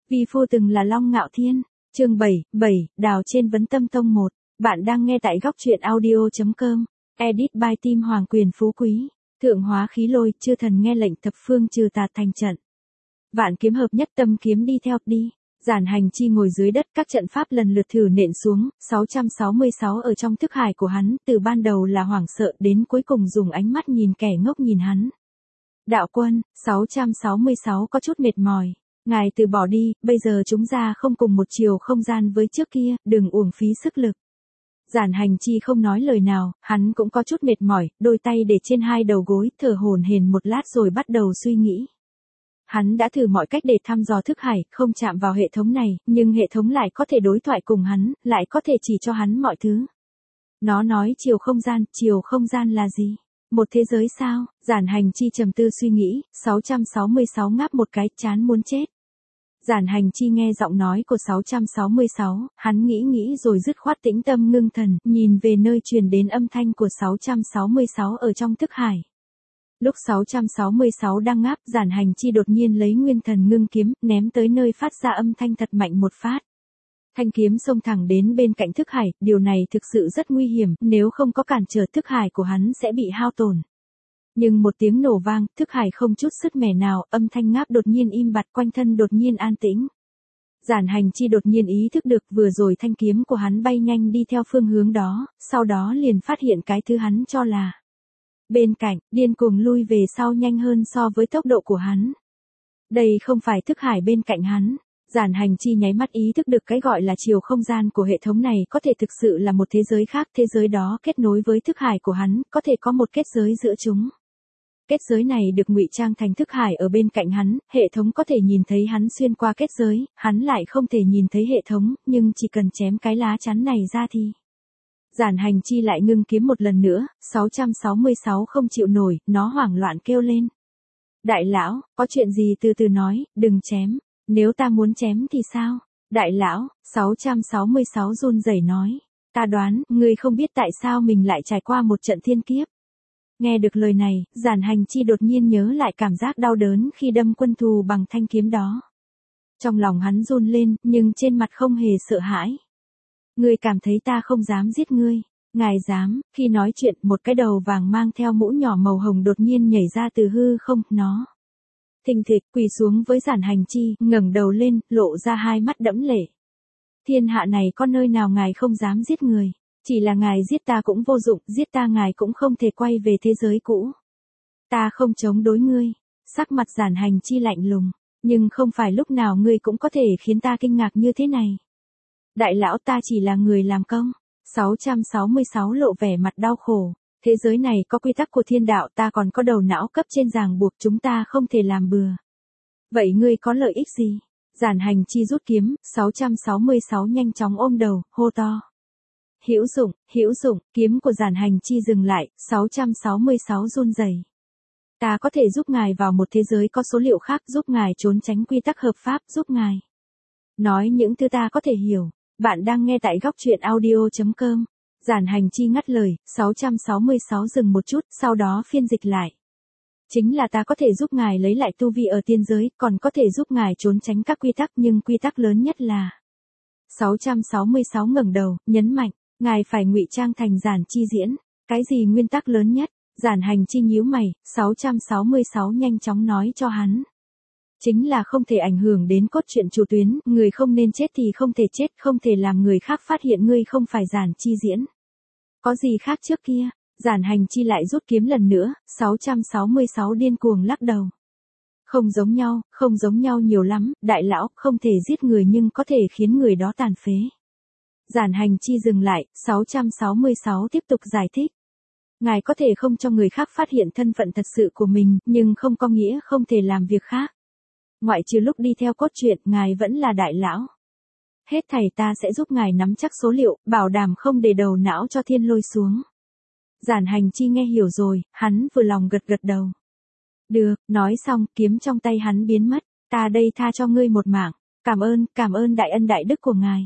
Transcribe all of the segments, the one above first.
Vi phu từng là Long Ngạo Thiên. Chương 7, Đào trên Vấn Tâm Tông 1. Bạn đang nghe tại góc truyện audio.com. Edit by Team Hoàng Quyền Phú Quý. Thượng hóa khí lôi, chư thần nghe lệnh thập phương trừ tà thành trận. Vạn kiếm hợp nhất, tâm kiếm đi theo, đi. Giản Hành Chi ngồi dưới đất, các trận pháp lần lượt thử nện xuống, 666 ở trong thức hải của hắn, từ ban đầu là hoảng sợ đến cuối cùng dùng ánh mắt nhìn kẻ ngốc nhìn hắn. Đạo quân, 666 có chút mệt mỏi. Ngài từ bỏ đi, bây giờ chúng ta không cùng một chiều không gian với trước kia, đừng uổng phí sức lực. Giản Hành Chi không nói lời nào, hắn cũng có chút mệt mỏi, đôi tay để trên hai đầu gối, thở hổn hển một lát rồi bắt đầu suy nghĩ. Hắn đã thử mọi cách để thăm dò thức hải, không chạm vào hệ thống này, nhưng hệ thống lại có thể đối thoại cùng hắn, lại có thể chỉ cho hắn mọi thứ. Nó nói chiều không gian là gì? Một thế giới sao? Giản Hành Chi trầm tư suy nghĩ, 666 ngáp một cái, chán muốn chết. Giản Hành Chi nghe giọng nói của 666, hắn nghĩ rồi dứt khoát tĩnh tâm ngưng thần, nhìn về nơi truyền đến âm thanh của 666 ở trong thức hải. Lúc 666 đang ngáp, Giản Hành Chi đột nhiên lấy nguyên thần ngưng kiếm, ném tới nơi phát ra âm thanh thật mạnh một phát. Thanh kiếm xông thẳng đến bên cạnh thức hải, điều này thực sự rất nguy hiểm, nếu không có cản trở thức hải của hắn sẽ bị hao tổn. Nhưng một tiếng nổ vang, thức hải không chút sứt mẻ nào, âm thanh ngáp đột nhiên im bặt, quanh thân đột nhiên an tĩnh. Giản Hành Chi đột nhiên ý thức được vừa rồi thanh kiếm của hắn bay nhanh đi theo phương hướng đó, sau đó liền phát hiện cái thứ hắn cho là bên cạnh, điên cuồng lui về sau nhanh hơn so với tốc độ của hắn. Đây không phải thức hải bên cạnh hắn. Giản Hành Chi nháy mắt ý thức được cái gọi là chiều không gian của hệ thống này có thể thực sự là một thế giới khác, thế giới đó kết nối với thức hải của hắn, có thể có một kết giới giữa chúng. Kết giới này được ngụy trang thành thức hải ở bên cạnh hắn, hệ thống có thể nhìn thấy hắn xuyên qua kết giới, hắn lại không thể nhìn thấy hệ thống, nhưng chỉ cần chém cái lá chắn này ra thì. Giản Hành Chi lại ngưng kiếm một lần nữa, 666 không chịu nổi, nó hoảng loạn kêu lên. Đại lão, có chuyện gì từ từ nói, đừng chém. Nếu ta muốn chém thì sao? Đại lão, 666 run rẩy nói. Ta đoán, ngươi không biết tại sao mình lại trải qua một trận thiên kiếp. Nghe được lời này, Giản Hành Chi đột nhiên nhớ lại cảm giác đau đớn khi đâm quân thù bằng thanh kiếm đó. Trong lòng hắn run lên, nhưng trên mặt không hề sợ hãi. Ngươi cảm thấy ta không dám giết ngươi. Ngài dám. Khi nói chuyện, một cái đầu vàng mang theo mũ nhỏ màu hồng đột nhiên nhảy ra từ hư không, nó thình thịch quỳ xuống với Giản Hành Chi, ngẩng đầu lên, lộ ra hai mắt đẫm lệ. Thiên hạ này có nơi nào ngài không dám giết người? Chỉ là ngài giết ta cũng vô dụng, giết ta ngài cũng không thể quay về thế giới cũ. Ta không chống đối ngươi. Sắc mặt Giản Hành Chi lạnh lùng, nhưng không phải lúc nào ngươi cũng có thể khiến ta kinh ngạc như thế này. Đại lão, ta chỉ là người làm công. 666 lộ vẻ mặt đau khổ. Thế giới này có quy tắc của thiên đạo, ta còn có đầu não cấp trên ràng buộc, chúng ta không thể làm bừa. Vậy ngươi có lợi ích gì? Giản Hành Chi rút kiếm, 666 nhanh chóng ôm đầu, hô to. Hữu dụng, kiếm của Giản Hành Chi dừng lại, 666 run rẩy. Ta có thể giúp ngài vào một thế giới có số liệu khác, giúp ngài trốn tránh quy tắc hợp pháp, giúp ngài nói những thứ ta có thể hiểu. Bạn đang nghe tại góc truyện audio.com. Giản Hành Chi ngắt lời, 666 dừng một chút, sau đó phiên dịch lại. Chính là ta có thể giúp ngài lấy lại tu vi ở tiên giới, còn có thể giúp ngài trốn tránh các quy tắc, nhưng quy tắc lớn nhất là. 666 ngẩng đầu, nhấn mạnh, ngài phải ngụy trang thành Giản Chi Diễn. Cái gì nguyên tắc lớn nhất? Giản Hành Chi nhíu mày, 666 nhanh chóng nói cho hắn. Chính là không thể ảnh hưởng đến cốt truyện chủ tuyến, người không nên chết thì không thể chết, không thể làm người khác phát hiện ngươi không phải Giản Chi Diễn. Có gì khác trước kia? Giản Hành Chi lại rút kiếm lần nữa, 666 điên cuồng lắc đầu. Không giống nhau nhiều lắm, đại lão, không thể giết người nhưng có thể khiến người đó tàn phế. Giản Hành Chi dừng lại, 666 tiếp tục giải thích. Ngài có thể không cho người khác phát hiện thân phận thật sự của mình, nhưng không có nghĩa không thể làm việc khác. Ngoại trừ lúc đi theo cốt truyện, ngài vẫn là đại lão. Hết thảy ta sẽ giúp ngài nắm chắc số liệu, bảo đảm không để đầu não cho thiên lôi xuống. Giản Hành Chi nghe hiểu rồi, hắn vừa lòng gật đầu. Được, nói xong, kiếm trong tay hắn biến mất. Ta đây tha cho ngươi một mạng. Cảm ơn đại ân đại đức của ngài.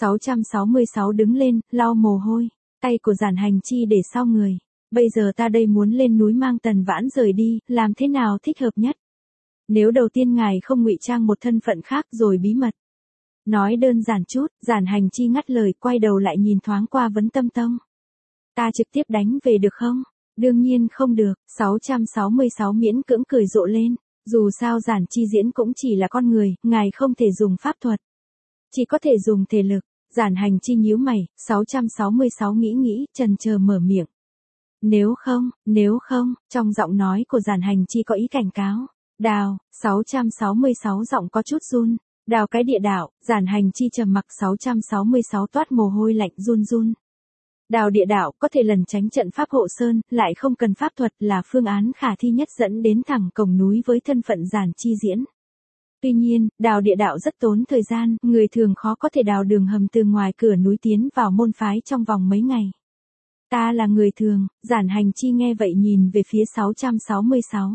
666 đứng lên, lau mồ hôi. Tay của Giản Hành Chi để sau người. Bây giờ ta đây muốn lên núi mang Tần Vãn rời đi, làm thế nào thích hợp nhất? Nếu đầu tiên ngài không ngụy trang một thân phận khác rồi bí mật. Nói đơn giản chút, Giản Hành Chi ngắt lời, quay đầu lại nhìn thoáng qua Vấn Tâm Tông. Ta trực tiếp đánh về được không? Đương nhiên không được, 666 miễn cưỡng cười rộ lên. Dù sao Giản Chi Diễn cũng chỉ là con người, ngài không thể dùng pháp thuật. Chỉ có thể dùng thể lực. Giản Hành Chi nhíu mày, 666 nghĩ, chần chờ mở miệng. Nếu không, trong giọng nói của Giản Hành Chi có ý cảnh cáo. Đào, 666 giọng có chút run. Đào cái địa đạo, Giản Hành Chi trầm mặc, 666 toát mồ hôi lạnh run. Đào địa đạo có thể lẩn tránh trận pháp hộ sơn, lại không cần pháp thuật, là phương án khả thi nhất dẫn đến thẳng cổng núi với thân phận Giản Chi Diễn. Tuy nhiên, đào địa đạo rất tốn thời gian, người thường khó có thể đào đường hầm từ ngoài cửa núi tiến vào môn phái trong vòng mấy ngày. Ta là người thường, Giản Hành Chi nghe vậy nhìn về phía 666.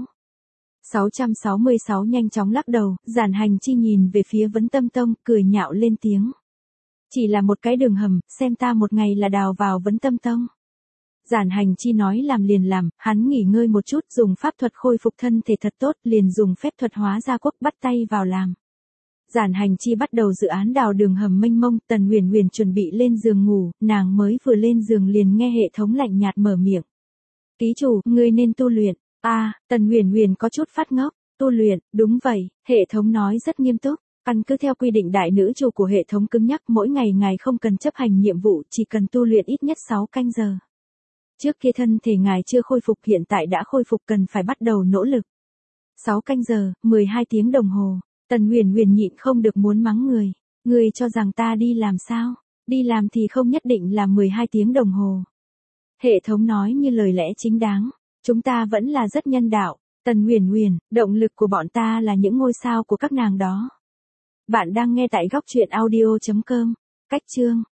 666 nhanh chóng lắc đầu, Giản Hành Chi nhìn về phía Vấn Tâm Tông, cười nhạo lên tiếng. Chỉ là một cái đường hầm, xem ta một ngày là đào vào Vấn Tâm Tông. Giản Hành Chi nói làm liền làm, hắn nghỉ ngơi một chút, dùng pháp thuật khôi phục thân thể thật tốt, liền dùng phép thuật hóa gia quốc bắt tay vào làm. Giản Hành Chi bắt đầu dự án đào đường hầm mênh mông, Tần Huyền Huyền chuẩn bị lên giường ngủ, nàng mới vừa lên giường liền nghe hệ thống lạnh nhạt mở miệng. Ký chủ, ngươi nên tu luyện. Tần Huyền Huyền có chút phát ngốc, tu luyện, đúng vậy, hệ thống nói rất nghiêm túc. Căn cứ theo quy định đại nữ chủ của hệ thống cứng nhắc, mỗi ngày ngài không cần chấp hành nhiệm vụ, chỉ cần tu luyện ít nhất 6 canh giờ. Trước kia thân thể ngài chưa khôi phục, hiện tại đã khôi phục, cần phải bắt đầu nỗ lực. 6 canh giờ, 12 tiếng đồng hồ. Tần Huyền Huyền nhịn không được muốn mắng người. Người cho rằng ta đi làm sao? Đi làm thì không nhất định là 12 tiếng đồng hồ. Hệ thống nói như lời lẽ chính đáng. Chúng ta vẫn là rất nhân đạo. Tần Huyền Huyền, động lực của bọn ta là những ngôi sao của các nàng đó. Bạn đang nghe tại góc truyện audio.com. Cách chương